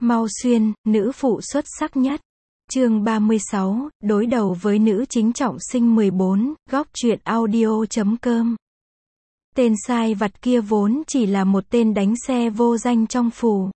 Mau Xuyên, nữ phụ xuất sắc nhất. Chương 36, đối đầu với nữ chính trọng sinh 14, góc truyện audio.com. Tên sai vặt kia vốn chỉ là một tên đánh xe vô danh trong phủ.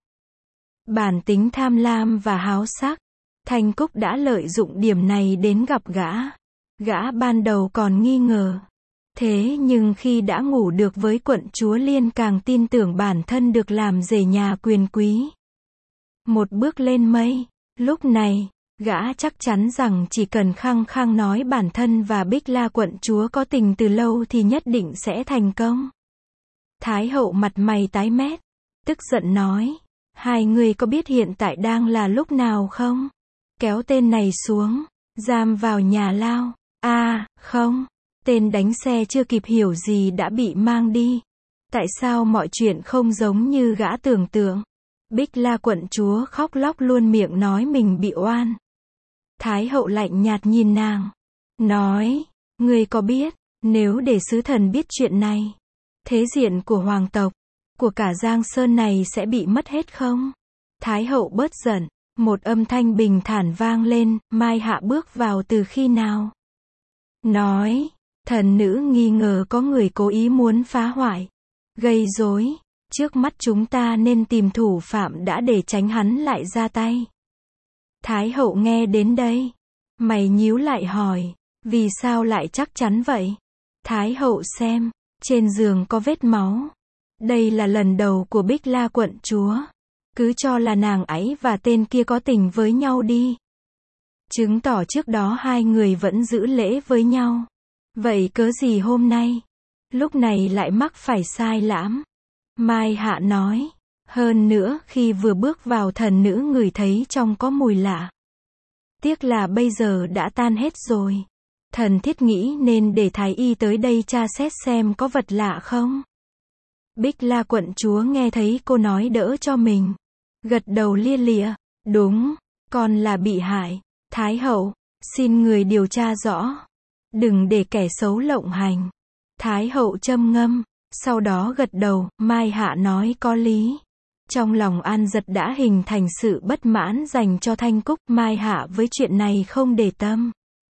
Bản tính tham lam và háo sắc, Thanh Cúc đã lợi dụng điểm này đến gặp gã. Gã ban đầu còn nghi ngờ. Thế nhưng khi đã ngủ được với quận chúa Liên càng tin tưởng bản thân được làm rể nhà quyền quý. Một bước lên mây, lúc này, gã chắc chắn rằng chỉ cần khăng khăng nói bản thân và Bích La quận chúa có tình từ lâu thì nhất định sẽ thành công. Thái hậu mặt mày tái mét, tức giận nói, hai người có biết hiện tại đang là lúc nào không? Kéo tên này xuống, giam vào nhà lao. Không, tên đánh xe chưa kịp hiểu gì đã bị mang đi. Tại sao mọi chuyện không giống như gã tưởng tượng? Bích La quận chúa khóc lóc luôn miệng nói mình bị oan. Thái hậu lạnh nhạt nhìn nàng, nói, ngươi có biết, nếu để sứ thần biết chuyện này, thế diện của hoàng tộc, của cả Giang Sơn này sẽ bị mất hết không? Thái hậu bớt giận, một âm thanh bình thản vang lên, Mai Hạ bước vào từ khi nào? Nói, thần nữ nghi ngờ có người cố ý muốn phá hoại, gây rối. Trước mắt chúng ta nên tìm thủ phạm đã để tránh hắn lại ra tay. Thái hậu nghe đến đây, mày nhíu lại hỏi, vì sao lại chắc chắn vậy? Thái hậu xem, trên giường có vết máu. Đây là lần đầu của Bích La quận chúa. Cứ cho là nàng ấy và tên kia có tình với nhau đi. Chứng tỏ trước đó hai người vẫn giữ lễ với nhau. Vậy cớ gì hôm nay, lúc này lại mắc phải sai lãm? Mai Hạ nói, hơn nữa khi vừa bước vào thần nữ ngửi thấy trong có mùi lạ. Tiếc là bây giờ đã tan hết rồi. Thần thiết nghĩ nên để thái y tới đây tra xét xem có vật lạ không. Bích La quận chúa nghe thấy cô nói đỡ cho mình, gật đầu lia lịa, đúng, con là bị hại. Thái hậu, xin người điều tra rõ, đừng để kẻ xấu lộng hành. Thái hậu châm ngâm, sau đó gật đầu. Mai Hạ nói có lý. Trong lòng An Giật đã hình thành sự bất mãn dành cho Thanh Cúc. Mai Hạ với chuyện này không để tâm.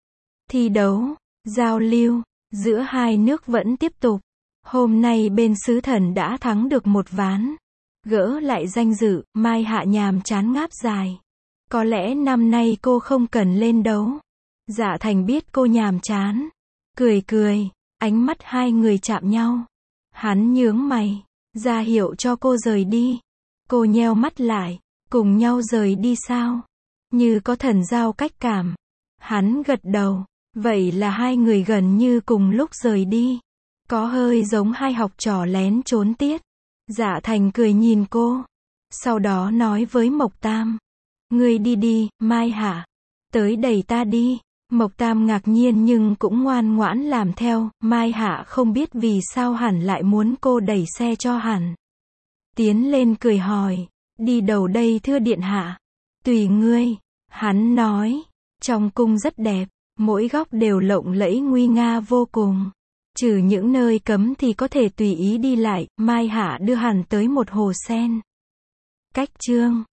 Thi đấu, giao lưu giữa hai nước vẫn tiếp tục. Hôm nay bên sứ thần đã thắng được một ván, gỡ lại danh dự. Mai Hạ nhàm chán ngáp dài. Có lẽ năm nay cô không cần lên đấu. Dạ Thành biết cô nhàm chán, cười cười, ánh mắt hai người chạm nhau. Hắn nhướng mày, ra hiệu cho cô rời đi. Cô nheo mắt lại, cùng nhau rời đi sao? Như có thần giao cách cảm. Hắn gật đầu, vậy là hai người gần như cùng lúc rời đi. Có hơi giống hai học trò lén trốn tiết. Dạ Thành cười nhìn cô, sau đó nói với Mộc Tam, ngươi đi đi, Mai Hạ, tới đẩy ta đi. Mộc Tam ngạc nhiên nhưng cũng ngoan ngoãn làm theo. Mai Hạ không biết vì sao hẳn lại muốn cô đẩy xe cho hẳn. Tiến lên cười hỏi, đi đâu đây thưa điện hạ? Tùy ngươi, hắn nói, trong cung rất đẹp, mỗi góc đều lộng lẫy nguy nga vô cùng. Trừ những nơi cấm thì có thể tùy ý đi lại. Mai Hạ đưa hẳn tới một hồ sen. Cách chương